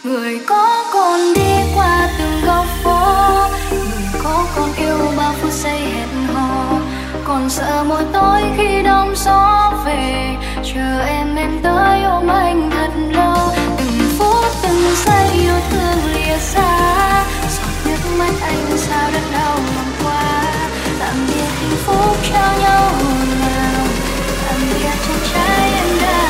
Người có còn đi qua từng góc phố, người có còn yêu bao phút giây hẹn hò, còn sợ mỗi tối khi đông gió về, chờ em tới ôm anh thật lâu. Từng phút từng giây yêu thương lìa xa, giọt nước mắt anh sao đớn đau lòng qua. Tạm biệt hạnh phúc trao nhau hồi nào, tạm biệt chàng trai em đã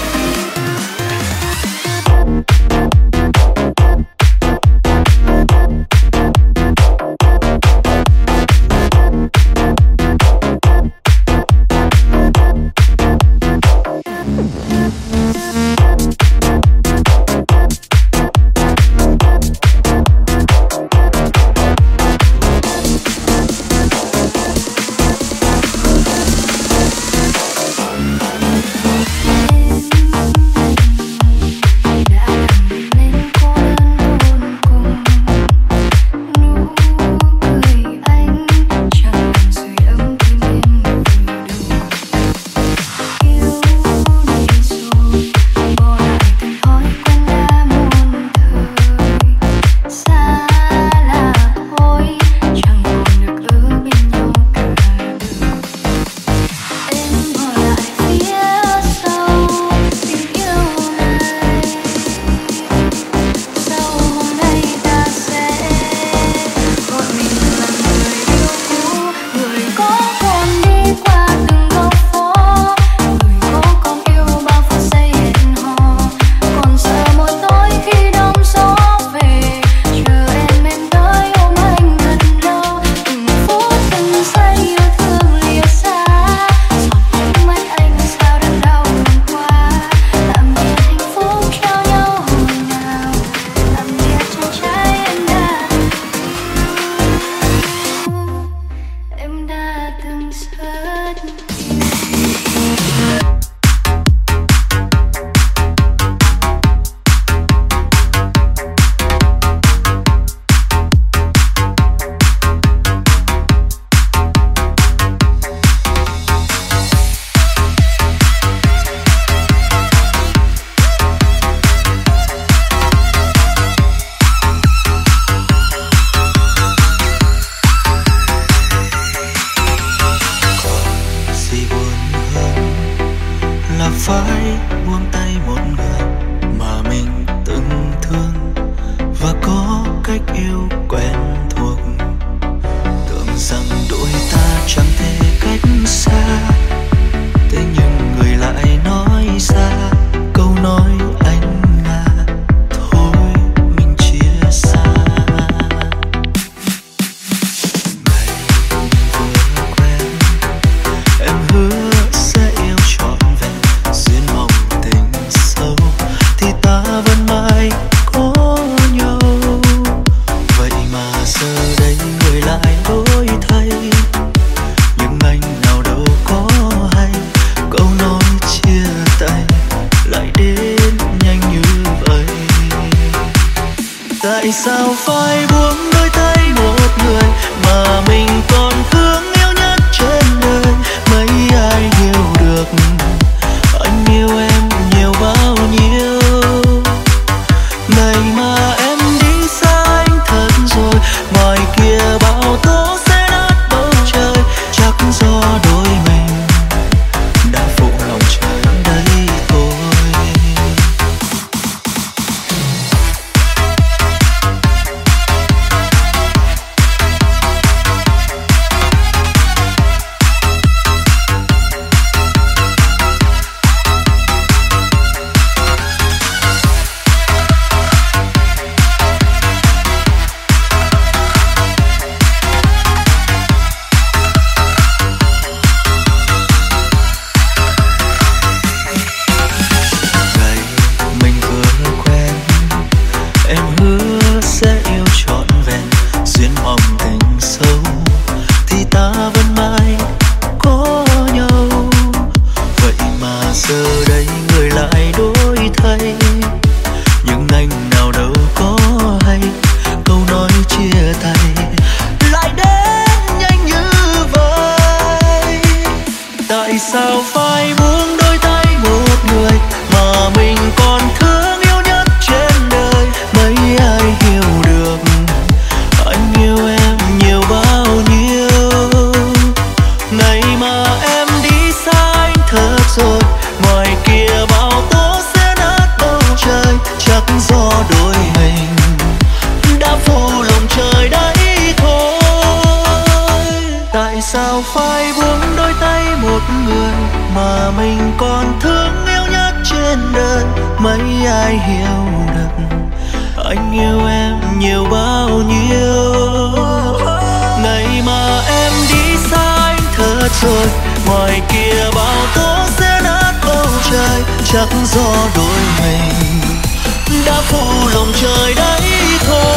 sao phải buông đôi tay một người mà mình còn thương yêu nhất trên đời. ai hiểu được anh yêu em nhiều bao nhiêu. Ngày mà em đi xa anh thở rồi, ngoài kia bao tố sẽ nát bầu trời. Chắc do đôi mình đã phụ lòng trời đấy thôi.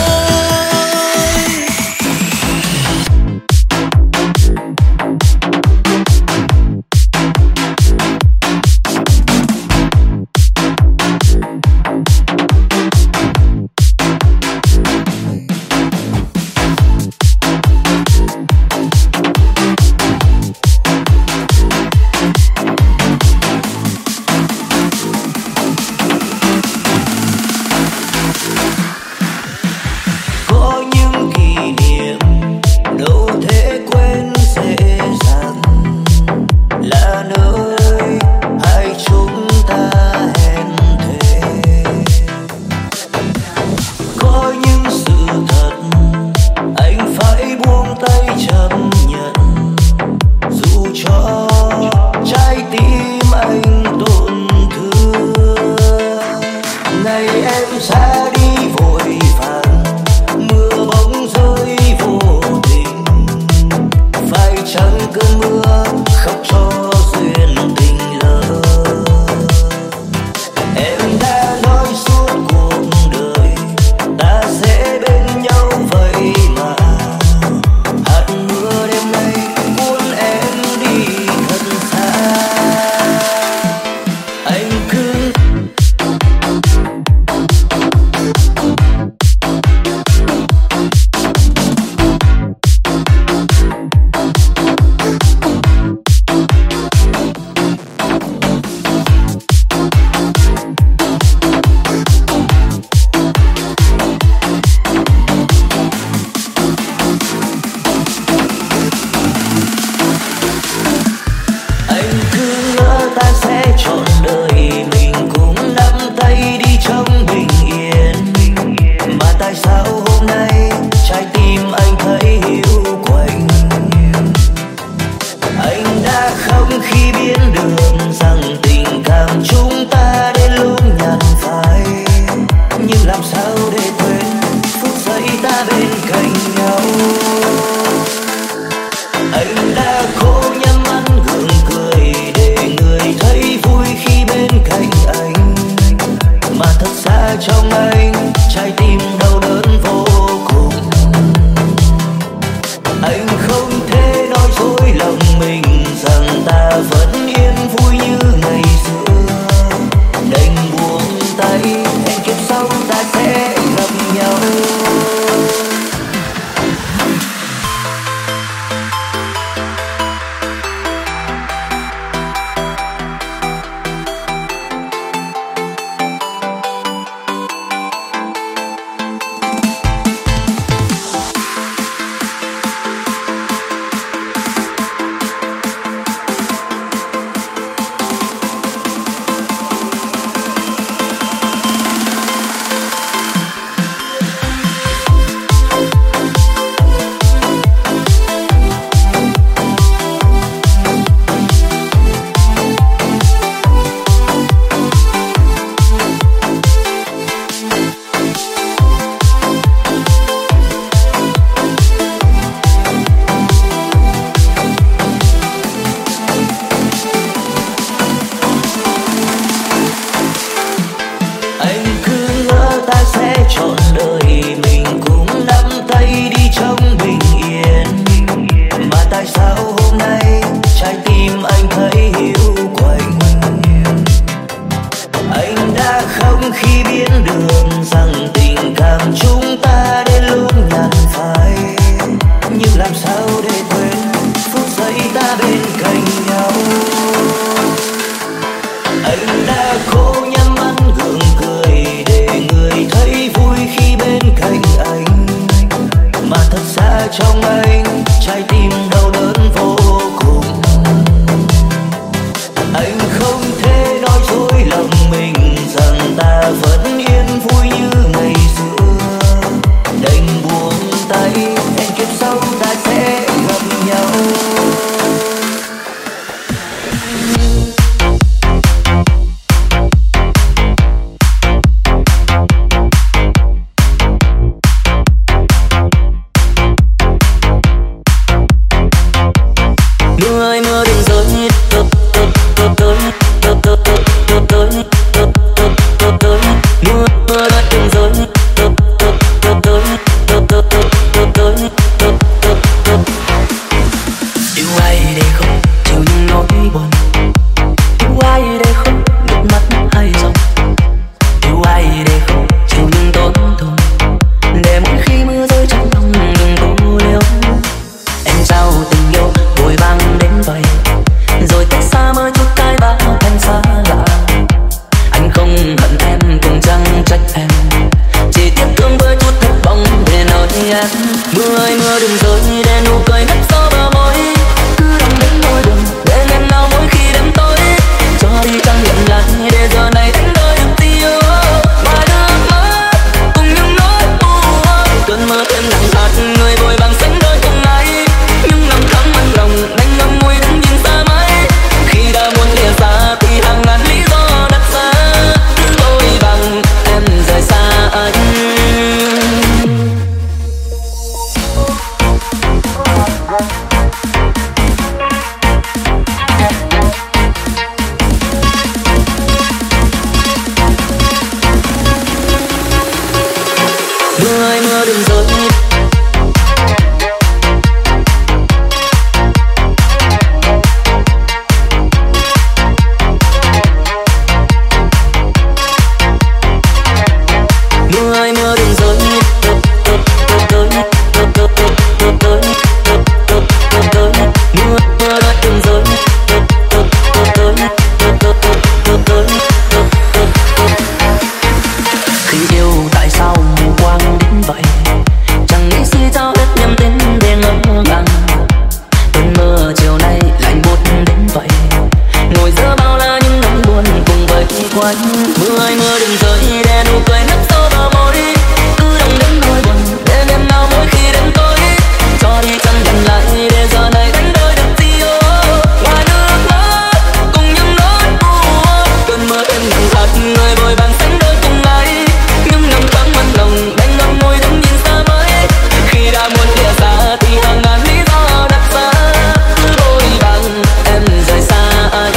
quanh. Mưa ơi mưa đừng rơi, để nụ cười nấp sâu vào môi, cứ đong đến nỗi buồn để đêm nào mỗi khi đến tối. Cho đi chân dần lại để giờ này đánh đôi được gì ô. Ngoài nước mắt cùng những nỗi buồn, cơn mưa êm nặng hạt người vội vàng sánh đôi cùng ai. Nhưng năm tháng mất lòng đành ngậm ngùi đứng nhìn xa mãi. Khi đã muốn lìa xa thì hàng ngàn lý do đặt ra, cứ vội vàng em rời xa anh.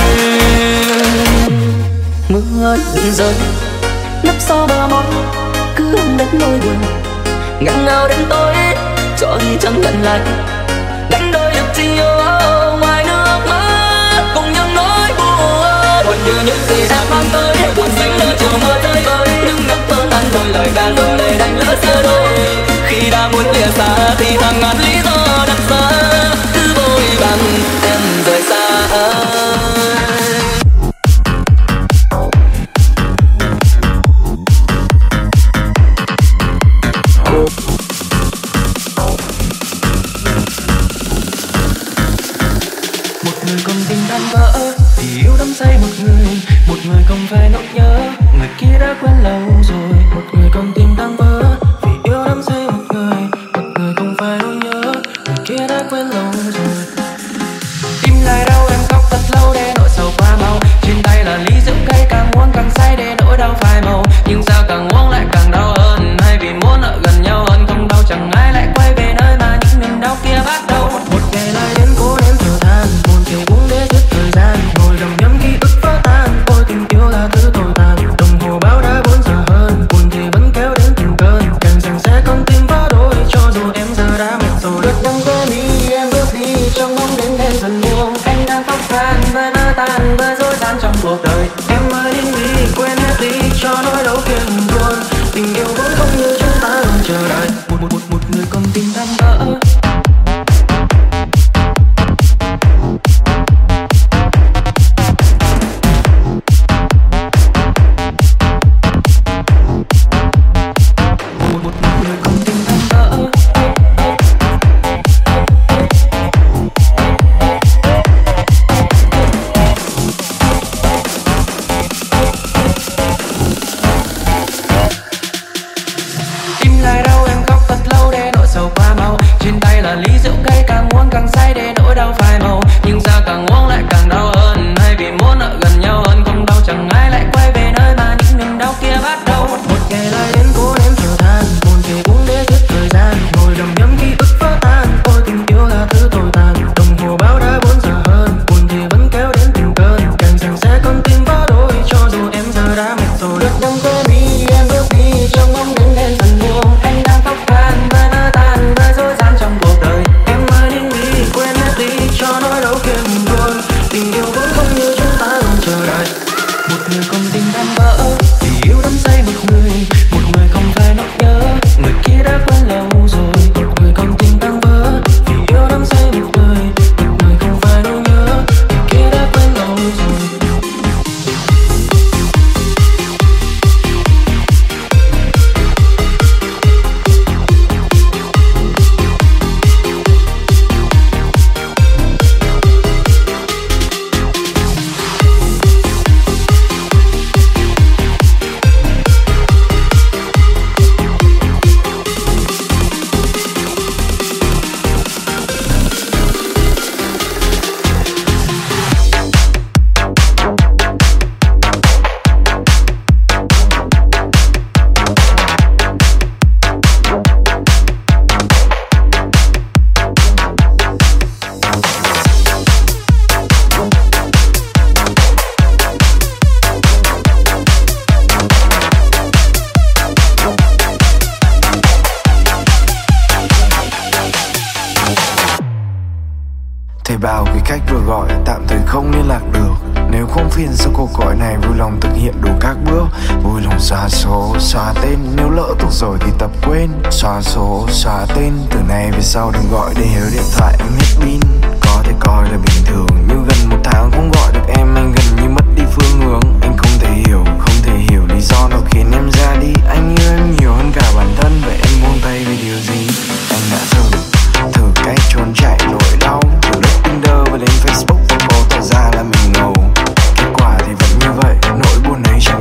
Mưa ơi đừng rơi, nấp sau bờ môi, cứ ôm đến nỗi buồn ngăn ngào đến tối. Cho đi chẳng gần lại đánh đôi được gì ô. Ngoài nước mắt cùng những nỗi buồn, buồn như những gì đã mang tới. Buồn xanh nơi chiều mưa rơi vơi, những giấc mơ tan rồi lời ca rồi để đánh lỡ xưa đôi. Khi đã muốn lìa xa thì hàng ngàn lý do đặt ra, cứ vội vàng em rời xa anh. Người còn tình tan vỡ thì yêu đắm say một người không phải nỗi nhớ, người kia đã quên lâu rồi. Một người còn tình tan vỡ vì yêu đắm say một người không phải nỗi nhớ, người kia đã quên lâu rồi. Tim lại đau em khóc thật lâu để nỗi sầu qua mau, trên tay là ly rượu cay càng uống càng say để nỗi đau phai màu. Nhưng sao càng uống lại càng đau hơn, hay vì muốn ở gần nhau hơn không đau chẳng ai lại quay về nơi mà những niềm đau kia bắt đầu. Một ngày lại đến cố đến thở than, buồn thì uống để giết thời gian, ngồi đầm nhấm ký ức vỡ tan. Ôi tình yêu là thứ tồi tàn, đồng hồ báo đã 4 giờ hơn, buồn thì vẫn kéo đến từng cơn, càng rằng sẽ con tim vỡ đôi. Cho dù em giờ đã mệt rồi, lướt nhắm quên đi em bước đi trong bóng đêm đen dần buông. Anh đang khóc than với vỡ tan với rối ren trong cuộc đời. Em ơi đi đi quên hết đi cho nỗi đau kia ngừng luôn. Tình yêu vẫn không như chúng ta luôn chờ đợi, một người còn tình tan vỡ. Thầy bảo cái cách vừa gọi tạm thời không liên lạc được. Nếu không phiền sau cuộc gọi này vui lòng thực hiện đủ các bước. Vui lòng xóa số, xóa tên. Nếu lỡ thuộc rồi thì tập quên. Xóa số, xóa tên. Từ nay về sau đừng gọi để nhớ điện thoại em hết pin. Có thể coi là bình thường, nhưng gần 1 tháng không gọi được em, anh gần như mất đi phương hướng. Anh không thể hiểu lý do nào khiến em ra đi. Anh yêu em nhiều hơn cả bản thân, vậy em buông tay vì điều gì? Anh đã từng thử cách trốn chạy nỗi đau, từ lướt Tinder và lên Facebook và cô thật ra là mình ngầu. Kết quả thì vẫn như vậy, nỗi buồn ấy chẳng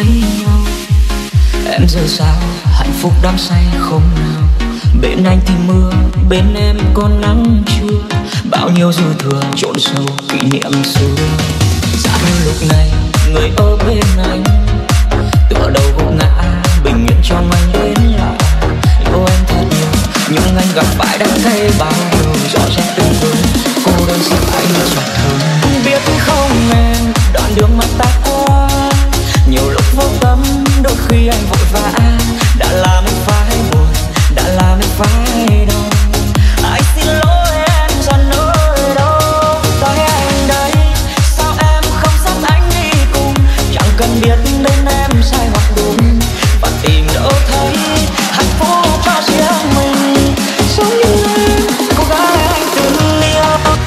thấy nhau. Em giờ sao hạnh phúc đắm say không nào? Bên anh thì mưa, bên em còn nắng chưa? Bao nhiêu dư thừa trộn sâu kỷ niệm xưa. Giá như lúc này người ở bên anh tựa đầu gục ngã, bình yên cho anh đến lại. Yêu em thật nhiều nhưng anh gặp phải đã thấy bao điều rõ ràng từng người cô đơn sẽ phải như chặt thương. Biết không em, đoạn đường mà ta qua nhiều lúc vô tâm, đôi khi anh vội vã đã làm em phải buồn, đã làm em phải đau. Anh xin lỗi em giờ nơi đâu, tới anh đây sao em không dắt anh đi cùng? Chẳng cần biết đến em sai hoặc đúng, và tìm đâu thấy hạnh phúc cho riêng mình. Giống như em, cô gái anh từng yêu.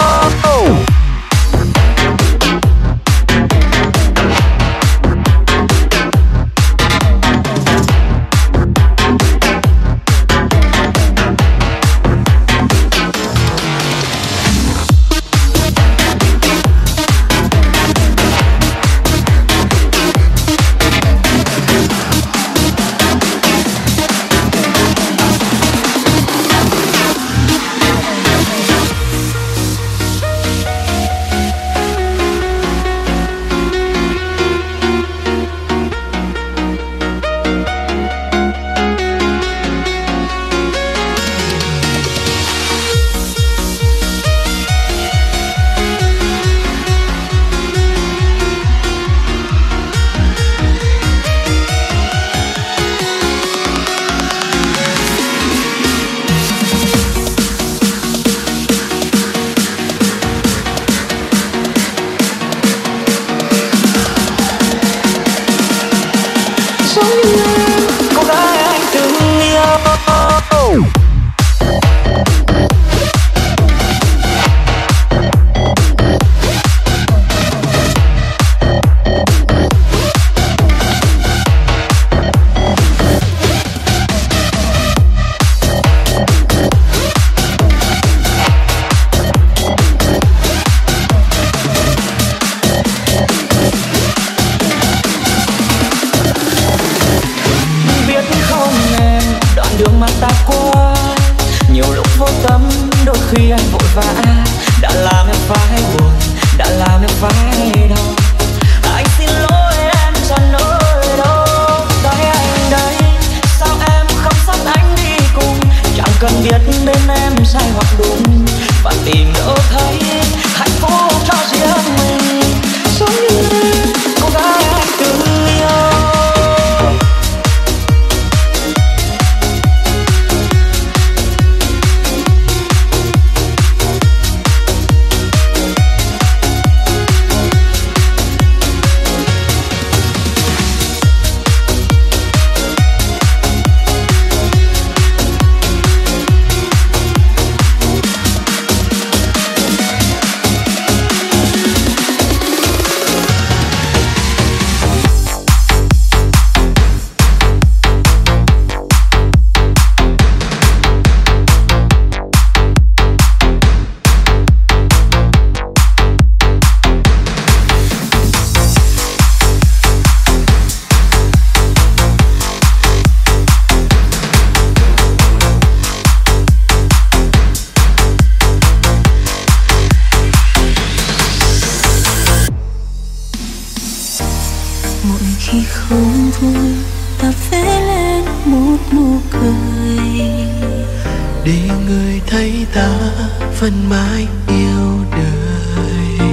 vẫn mãi yêu đời.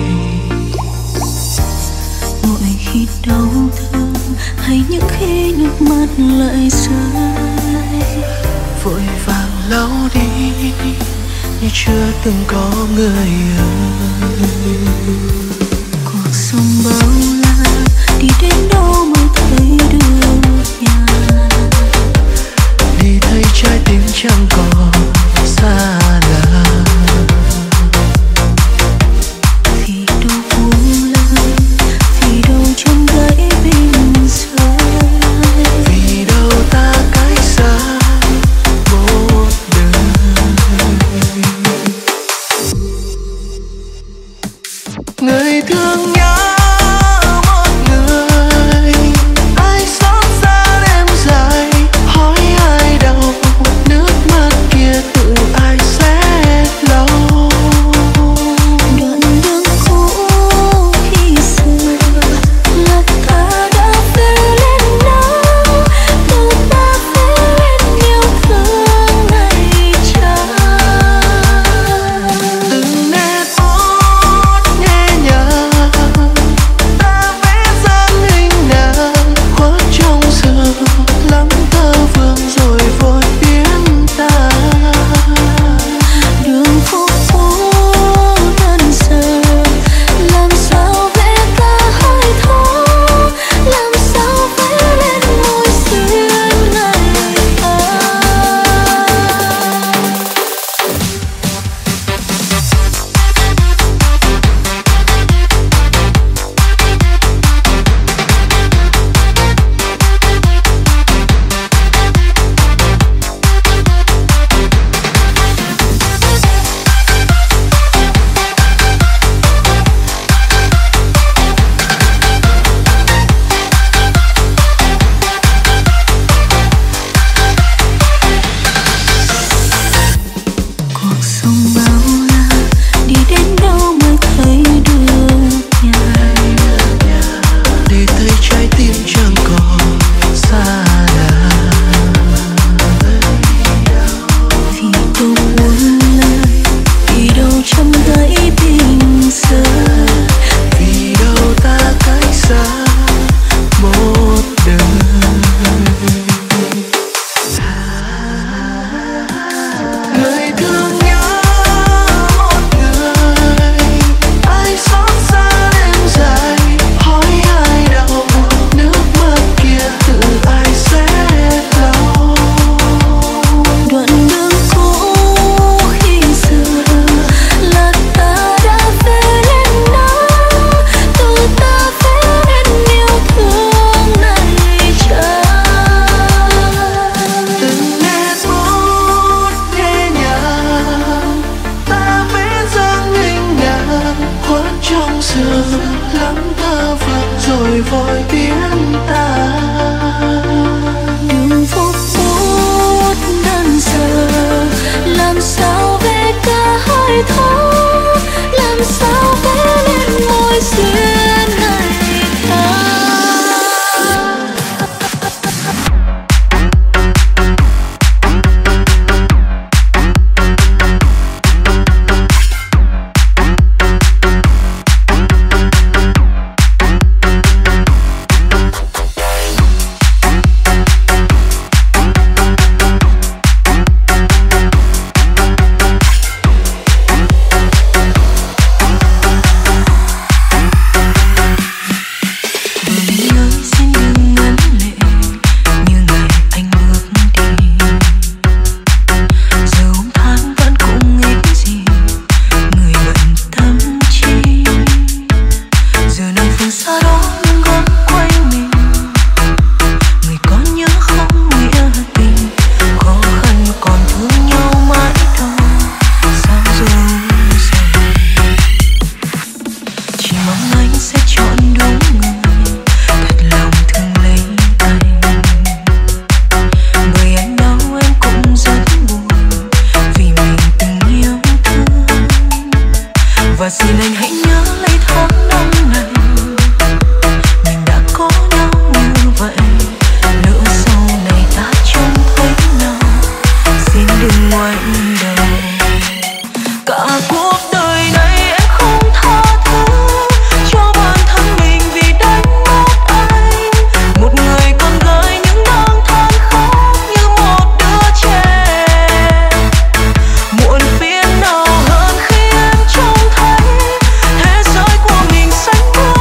Mỗi khi đau thương hay những khi nước mắt lại rơi, vội vàng lau đi như chưa từng có người ơi. Cuộc sống bao la đi đến đâu mới thấy được nhà, đi thấy trái tim chẳng còn xa lạ. Vì đâu buông lơi, vì đâu trong gãy bình rơi, vì đâu ta cách xa một đời. Người thương nhớ một người, ai giờ lắm thơ vật rồi vội biến tan. Từng phút phút đơn sơ làm sao về cả hơi thở, làm sao vẽ lên môi duyên ngày tháng. Muộn phiền nào hơn khi em trông thấy thế giới của mình xanh bước.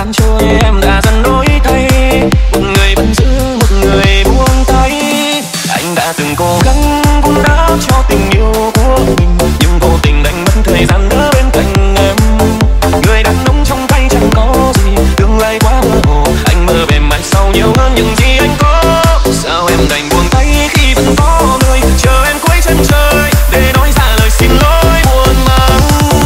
gian trôi em đã dần đổi thay, một người vẫn giữ một người buông tay. Anh đã từng cố gắng vun đắp cho tình yêu của mình, nhưng vô tình đánh mất thời gian ở bên cạnh em. Người đàn ông trong tay chẳng có gì, tương lai quá mơ hồ. Anh mơ về mai sau nhiều hơn những gì anh có. Sao em đành buông tay khi vẫn có người chờ em cuối chân trời để nói ra lời xin lỗi buồn mang.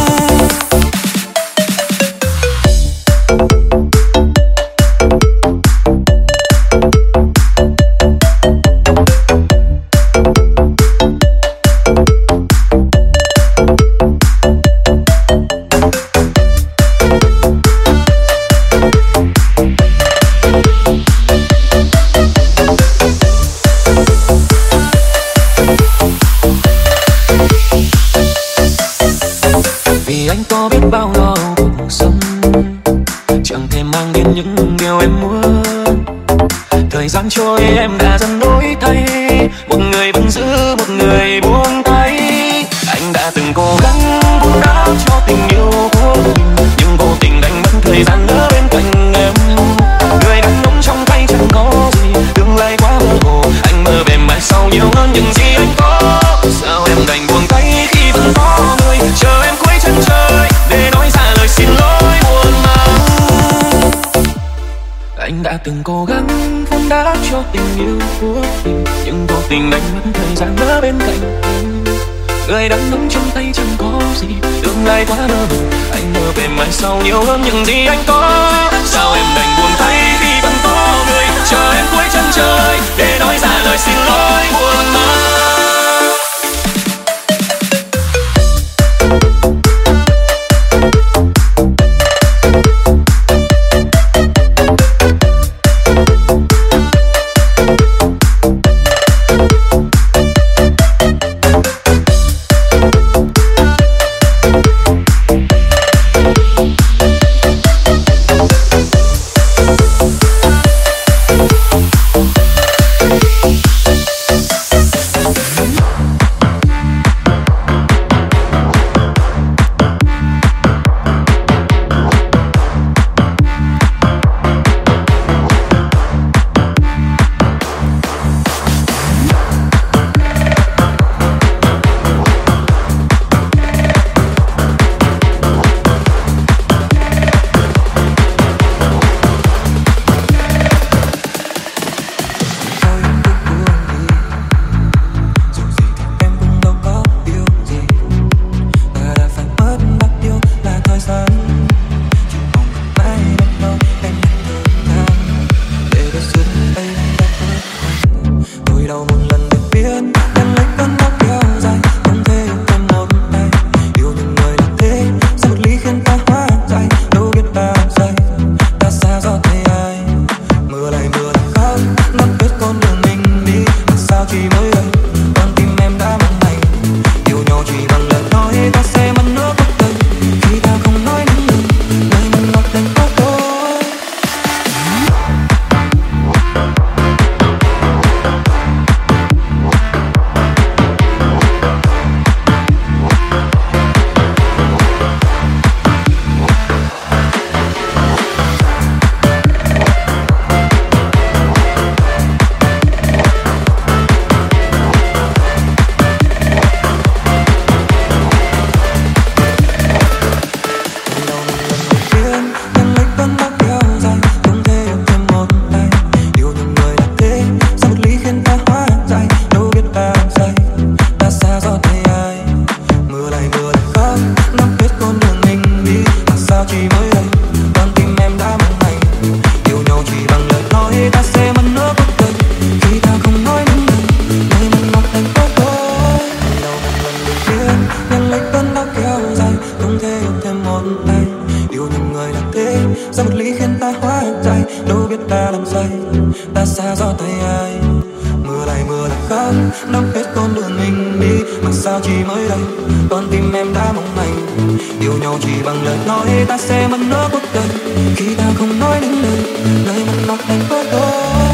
Bao lo cuộc sống chẳng thể mang đến những điều em muốn. Thời gian trôi em đã dần đổi thay, một người vẫn giữ một người buông tay. Anh đã từng cố gắng vun đắp cho tình yêu của mình, nhưng vô tình đánh mất thời gian ở bên cạnh em. Người đàn ông trong tay chẳng có gì, tương lai quá mơ hồ. Anh mơ về mai sau nhiều hơn những gì anh có. Sao em đành buông tay khi vẫn có người chờ em cuối chân trời để nói ra lời xin lỗi buồn mang. Anh đã từng cố gắng vun đắp cho tình yêu của mình, nhưng vô tình đánh mất thời gian ở bên cạnh em. Người đàn ông trong tay chẳng có gì, tương lai quá mơ hồ. Anh mơ về mai sau nhiều hơn những gì anh có. Sao em đành buông tay khi vẫn có người chờ em cuối chân trời để nói ra lời xin lỗi buồn mang. Nắm hết con đường mình đi mà sao chỉ mới đây con tim em đã mong manh. Yêu nhau chỉ bằng lời nói ta sẽ mất nửa cuộc đời khi ta không nói những lời mặn nồng thành có đôi.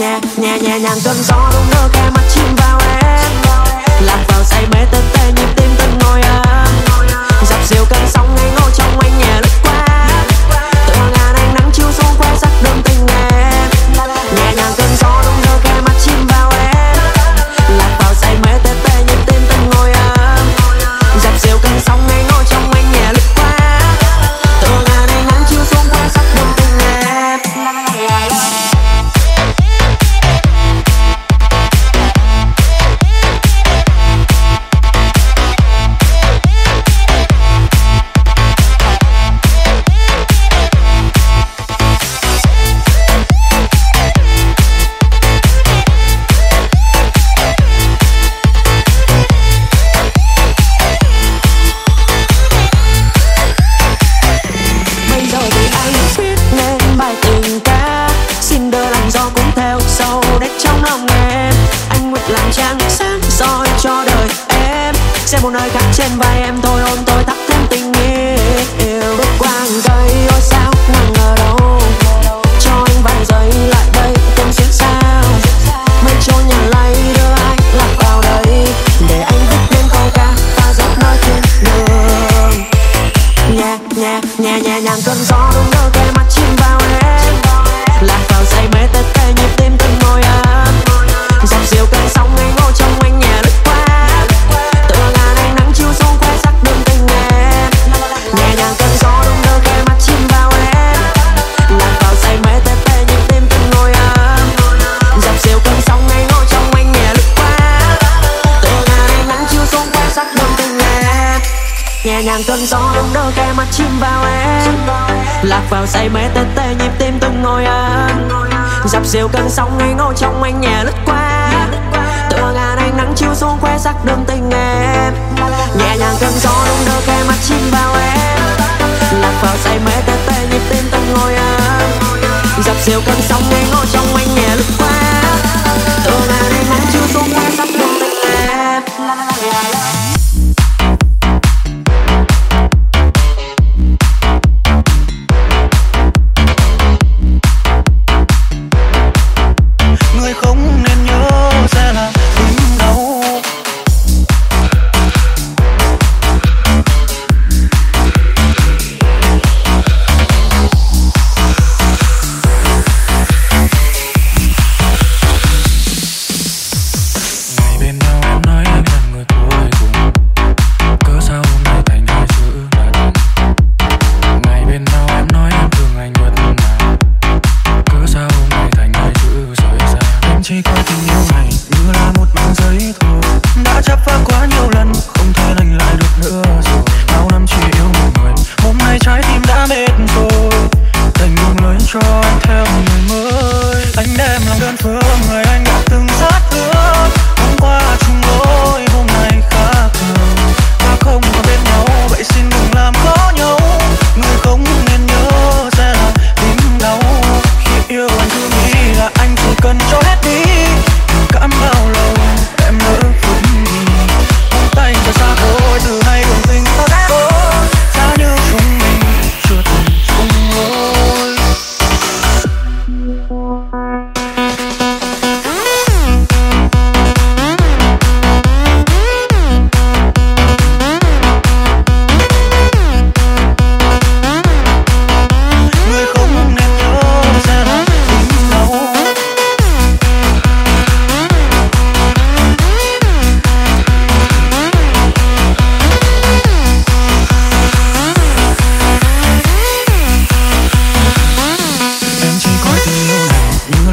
nhẹ nhẹ nhàng cơn gió đung đưa cái mắt chìm vào em, lạc vào say mê tê tê nhịp tim từng ngồi ấm, dập dìu cơn sóng ngây ngô trong anh nhẹ lướt qua, tựa ngàn ánh nắng chiếu xuống khoe sắc đơm tình em, nhẹ nhàng cơn gió đung đưa cái mắt chìm vào em, lạc vào say mê tê tê nhịp tim từng ngồi ấm, dập dìu cơn sóng ngây ngô trong anh nhẹ lướt qua, tựa ngàn ánh nắng chiếu xuống khoe sắc đơm tình em. Xem một nơi khác trên vai em thôi ôm tôi thắp thêm tình yêu, bước qua hàng cây ôi sao nắng ở đâu, cho anh vài giây lại đây cùng xuyên sao, mây trôi nhàn lay đưa anh lạc vào đây, để anh viết nên câu ca và giấc mơ trên đường. Nhẹ nhẹ nhẹ nhẹ nhàng cơn gió đung đưa cái mắt chìm vào em, lạc vào say mê tê tê nhịp tim từng ngồi ấm, dập dìu cơn sóng ngây ngô trong anh nhẹ lướt qua, tựa ngàn ánh nắng chiếu xuống khoe sắc đơm tình em, nhẹ nhàng cơn gió đung đưa cái mắt chìm vào em, lạc vào say mê tê tê nhịp tim từng ngồi ấm, dập dìu cơn sóng ngây ngô trong anh nhẹ lướt qua, tựa ngàn ánh nắng chiếu xuống khoe sắc đơm tình em, nhẹ nhàng cơn gió đung đưa cái mắt chìm vào em, lạc vào say mê tê tê nhịp tim từng ngồi ấm, dập dìu cơn sóng ngây ngô trong anh nhẹ lướt qua, tựa ngàn ánh nắng chiếu xuống khoe sắc đơm tình em, nhẹ nhàng cơn gió đung đưa cái mắt chìm vào em, lạc vào say mê tê tê nhịp tim từng ngồi ấm, dập dìu cơn sóng ngây ngô trong anh nhẹ lướt qua, tựa ngàn ánh nắng chiếu xuống khoe sắc đơm tình em. Người không nên nhớ sẽ là tim đau. Ngày bên nhau em nói anh là người cuối cùng, cớ sao hôm nay thành hai chữ là đừng. Ngày bên nhau em nói em thương anh nhất mà, cớ sao hôm nay thành hai chữ rời xa. Em chỉ coi tình yêu này như là một băng giấy thôi, đã chấp phá quá nhiều lần không thể lành lại được nữa rồi. Bao năm chỉ yêu một người, hôm nay trái tim đã mệt rồi, đành buông lời cho anh theo người mới. Anh đem lòng đơn phương người anh đã từng sát thương, hôm qua chung lối hôm nay khác thường, ta không còn bên nhau vậy xin đừng làm khó nhau. Người không nên nhớ sẽ là tim đau, khi yêu anh cứ nghĩ là anh chỉ cần cho hết đi, cảm bao lâu em lỡ phút đi, buông tay cho xa thôi từ nay đường tình ta đã có, giá như chúng mình chưa từng chung lối. Người không nên nhớ sẽ là tim đau. Em chỉ coi tình yêu này như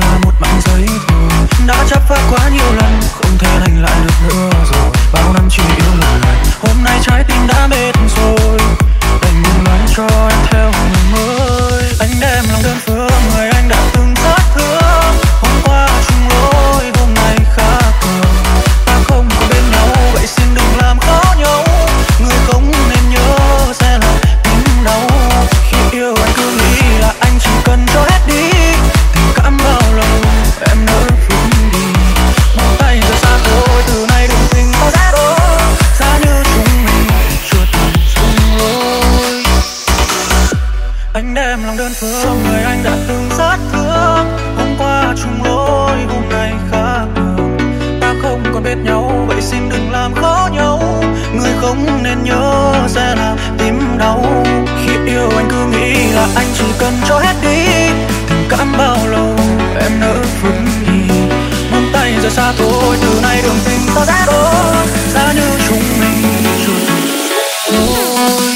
Anh chỉ cần cho hết đi tình cảm bao lâu em nỡ vững nhìn, buông tay rời xa thôi. Từ nay đường tình ta sẽ đôi giá như chúng mình chưa từng thôi.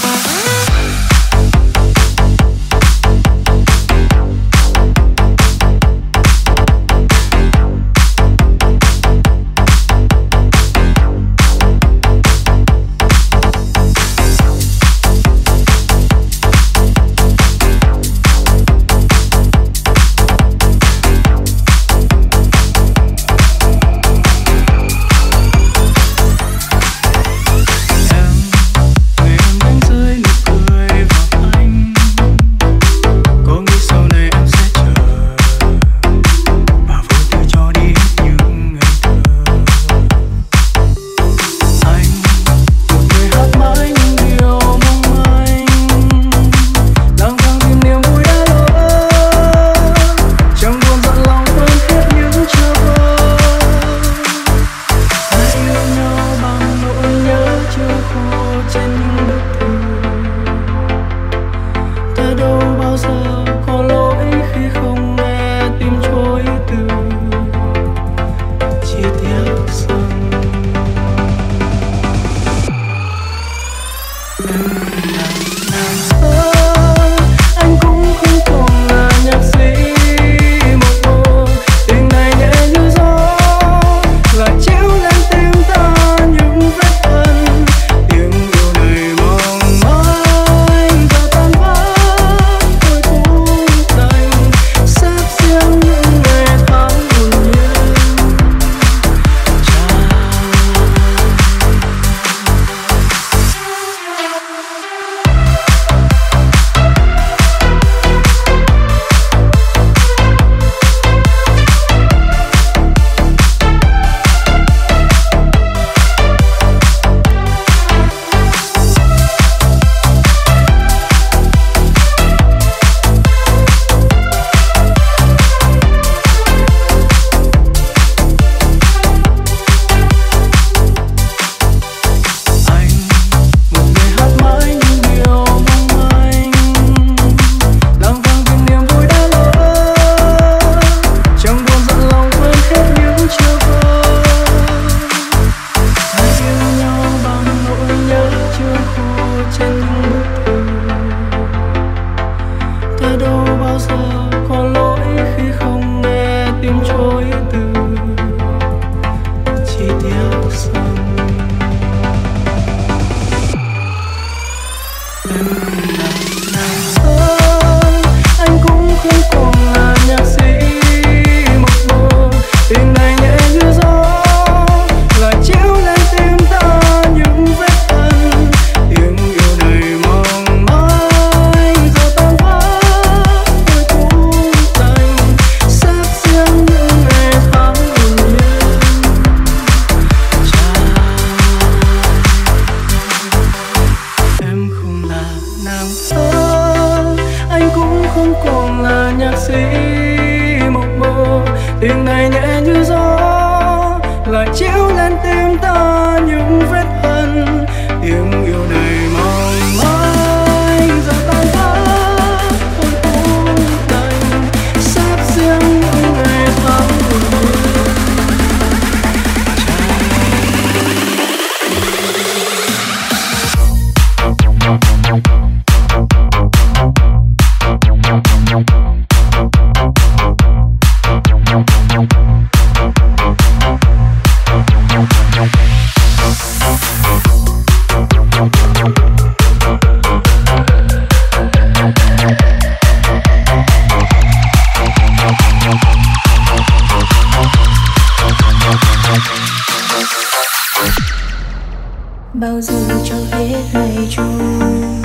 Bao giờ cho hết ngày trôi,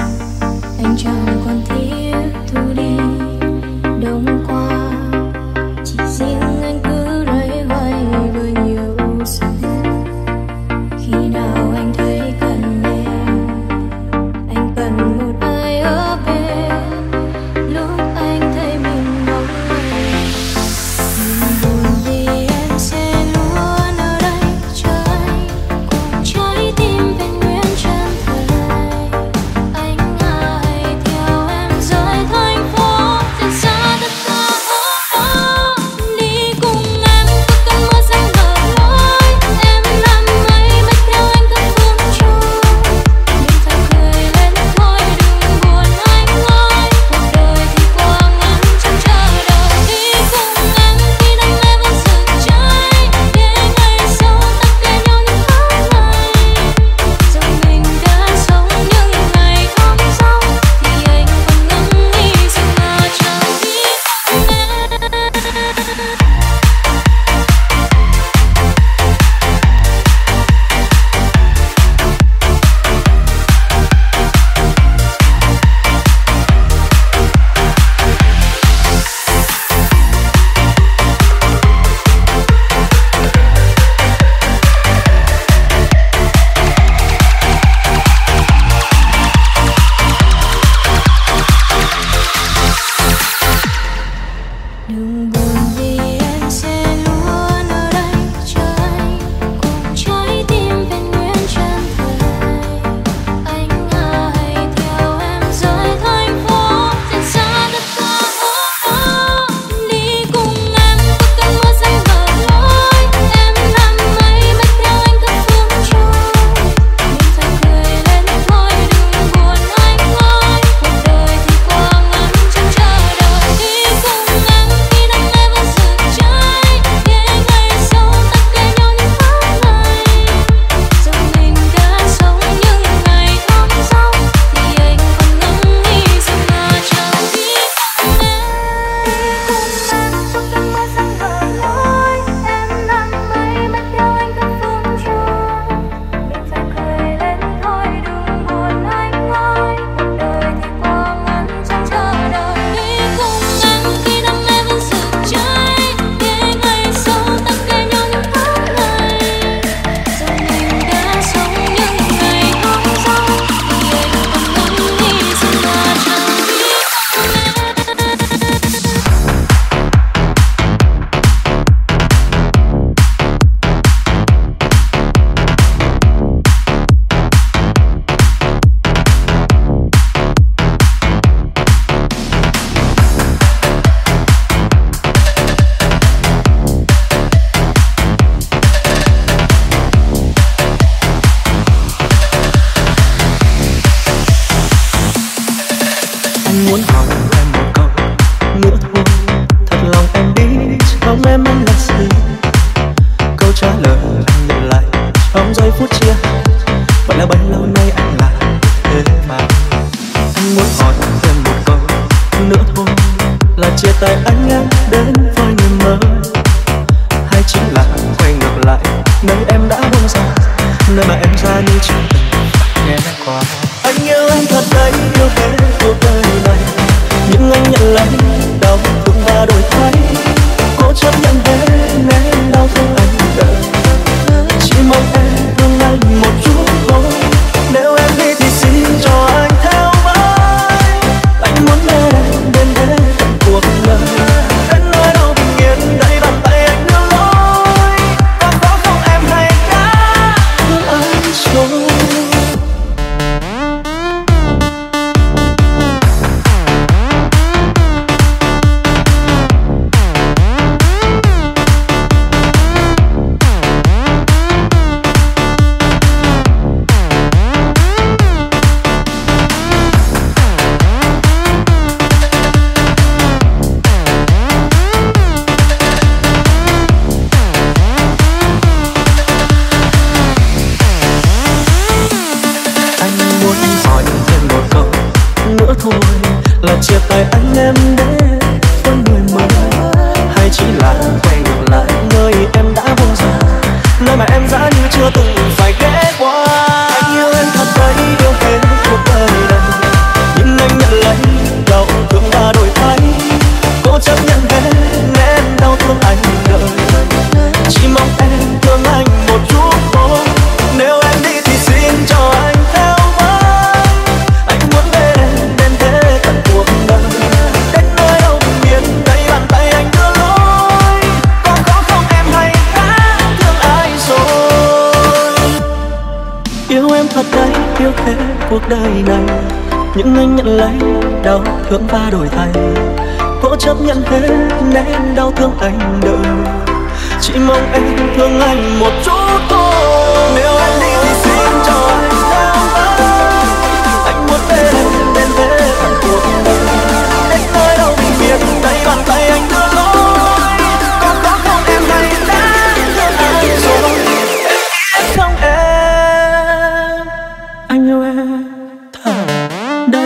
anh chẳng còn thiết thu đi đông qua, chỉ riêng anh cứ loay hoay với nhiều sự. Khi nào anh thấy cần em, anh cần một ai ở bên. Lúc anh thấy mình mong manh, mình buồn thì em sẽ luôn ở đây chờ anh, cùng trái tim về nguyên chân thời. Anh hãy theo em dõi tay anh em đến với người mới, hay chỉ là quay ngược lại nơi em đã buông ra, nơi mà em ra như chưa từng nghe qua. Anh yêu em thật đấy, yêu hết cuộc đời này, nhưng anh nhận lấy đau thương và đổi thay, cố chấp nhận hết nén đau thương anh đợi, chỉ mong em thương anh một chút thôi. Nếu em đi thì xin cho anh theo với, anh muốn để em đến hết tận cuộc đời, đến nơi đâu bình yên đây bàn tay anh đưa lối. Có khó không em hay đã thương anh rồi. Là chia tay anh em đến với người mới, hay chỉ là quay ngược lại nơi em đã buông ra, nơi mà em đã như chưa từng phải ghé qua. Anh yêu em thật đấy, yêu hết cuộc đời này, nhưng anh nhận lấy đau thương và đổi thay, cố chấp nhận hết nén đau thương anh đợi, chỉ mong em thương anh một chút thôi. Nếu em đi thì xin cho anh theo với, anh muốn về đến thế tận cuộc đời, đến nơi đâu bình yên đây bàn tay anh đưa lối. Có khó không em hay đã thương ai rồi. Yêu em thật đấy, yêu hết cuộc đời này, nhưng anh nhận lấy đau thương và đổi thay, cố chấp nhận hết nén đau thương anh đợi, chỉ mong em thương anh một chút thôi. Nếu em đi thì xin cho anh theo với, anh muốn về đến thế tận cuộc đời, đến nơi đâu bình yên đây bàn tay anh đưa lối. Có khó không em hay đã thương ai rồi. Em không em, anh yêu em thật đấy.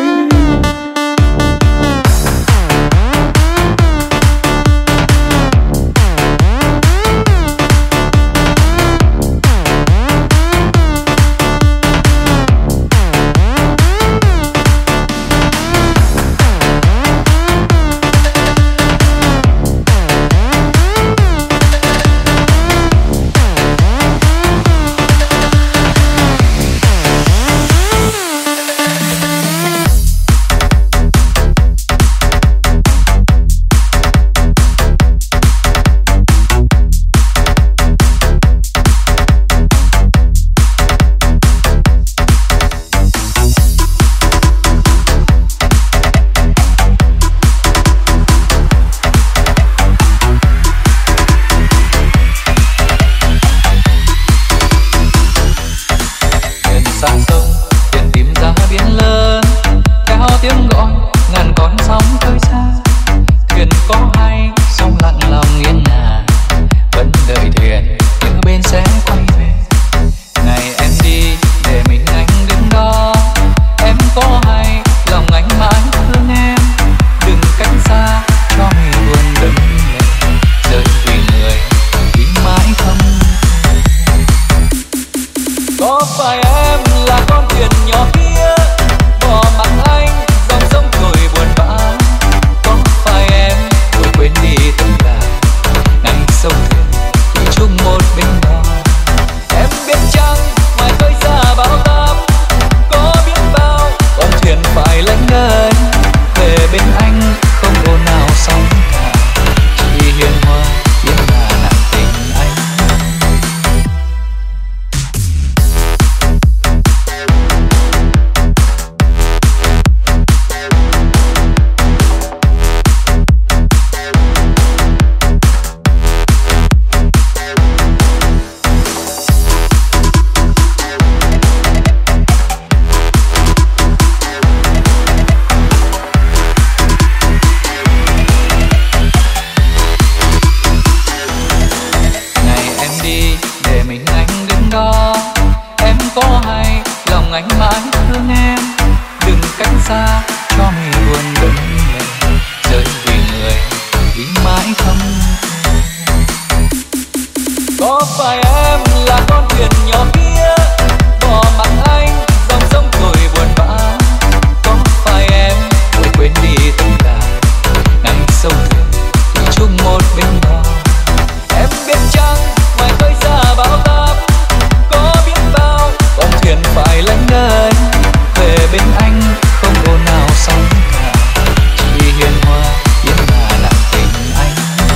phải em là con thuyền nhỏ kia bỏ mặc anh dòng sông trôi buồn bã? Có phải em vội quên đi tất cả ngày sông thuyền thủy chung một bên bờ? Em biết chăng ngoài khơi xa bão táp có biết bao con thuyền phải lênh đênh về bên anh, không cô nào sống cả, chỉ hiền hòa yên là nặng tình anh.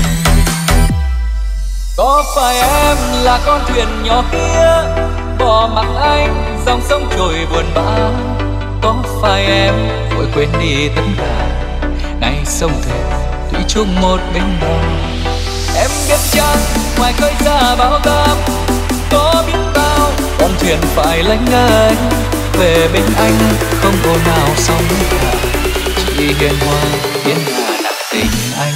Có phải em là con thuyền nhỏ kia bỏ mặc anh dòng sông trôi buồn bã? Có phải em vội quên đi tất cả ngày sông thuyền thủy chung một bên bờ? Em biết chăng ngoài khơi xa bão táp có biết bao con thuyền phải lênh đênh về bên anh, không cô nào sống cả, chỉ hiền hòa yên là nặng tình anh.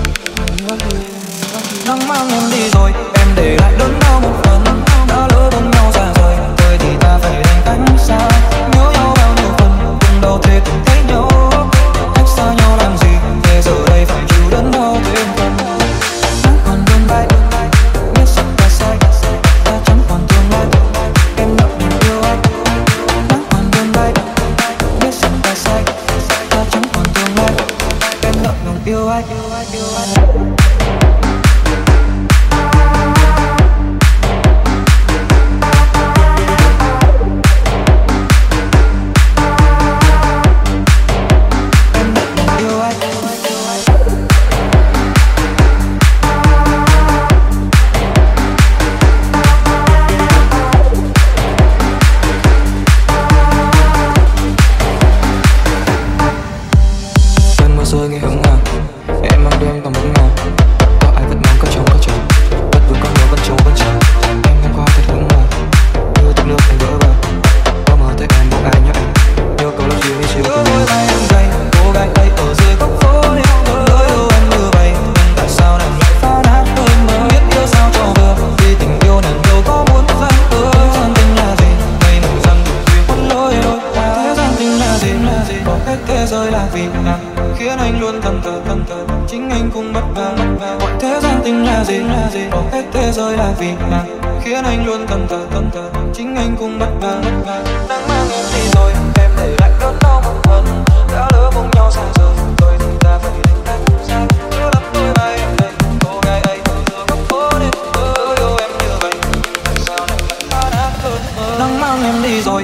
Nắng mang em đi rồi, em để lại đớn đau một phần, đã lỡ không rơi là vì nàng, khiến anh luôn tần thờ, chính anh cũng bất ngờ. Nắng mang em đi rồi, em để lại đớn đau một phần. Đã lỡ cùng nhau xa rời, rồi thì ta phải đến cách xa. Nhớ lắm đôi vai em đây, cô gái ấy từ giữa góc phố đến mơ yêu em như vậy. Tại sao lại lại tan nát cơn mơ? Nắng mang em đi rồi.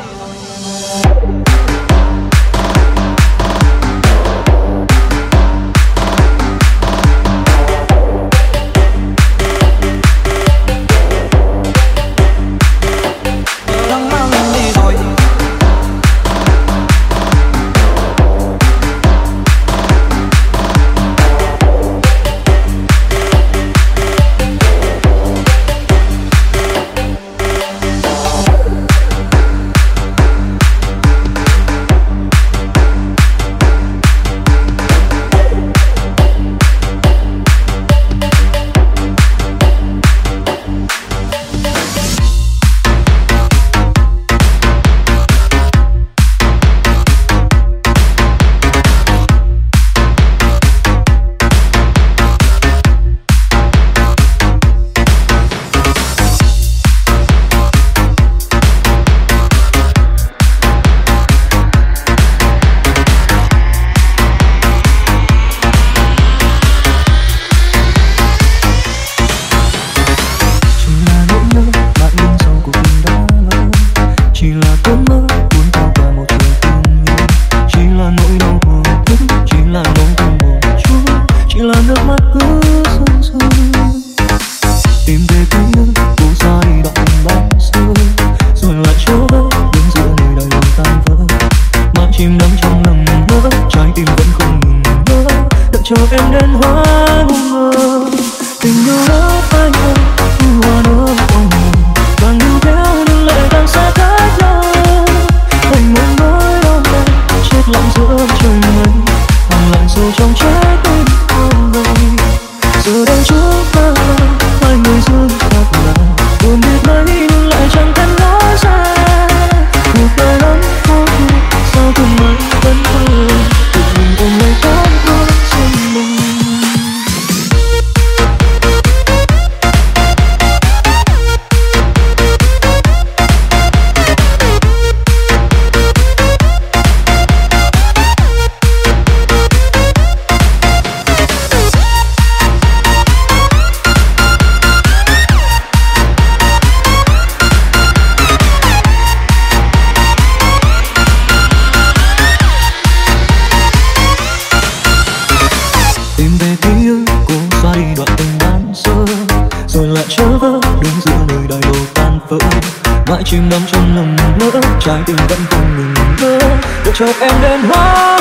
Chìm đắm trong lầm lỡ, trái tim vẫn không ngừng ngỡ, để cho em đến hoa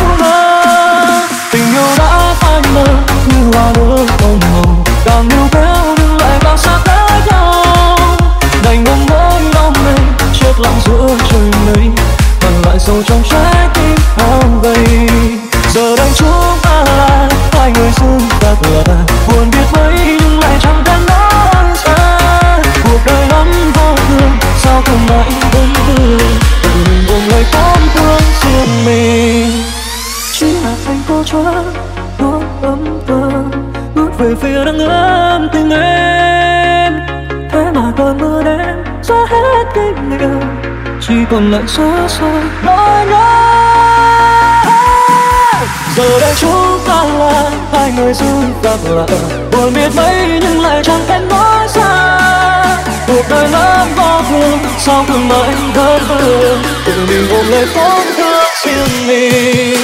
mơ. Tình yêu đã phai mờ như hoa nở không màu, càng níu kéo nhưng lại càng xa cách nhau. Đành ôm mối đau mê, chết lặng giữa trời mây, còn lại sâu trong trái tim ao gầy. Giờ đây chúng ta là hai người xưa gặp lại, buồn biết mấy nhưng lại chẳng thể nói ra. Cuộc đời lắm vô thường, sao không mãi vẫn thương, tự mình ôm lấy tổn thương riêng mình. Chỉ là anh cô choáng đôi ấm tơ, bước về phía nắng ấm tình em. Thế mà cơn mưa đến xóa hết kinh nghiệm, chỉ còn lại xa xôi nỗi nhớ. Giờ đây chúng ta là hai người dưng gặp lại, buồn biết mấy nhưng lại chẳng thể nói ra. Cuộc đời lắm vô thường, sao cứ mãi đơn phương, tự mình ôm lấy tổn thương riêng mình.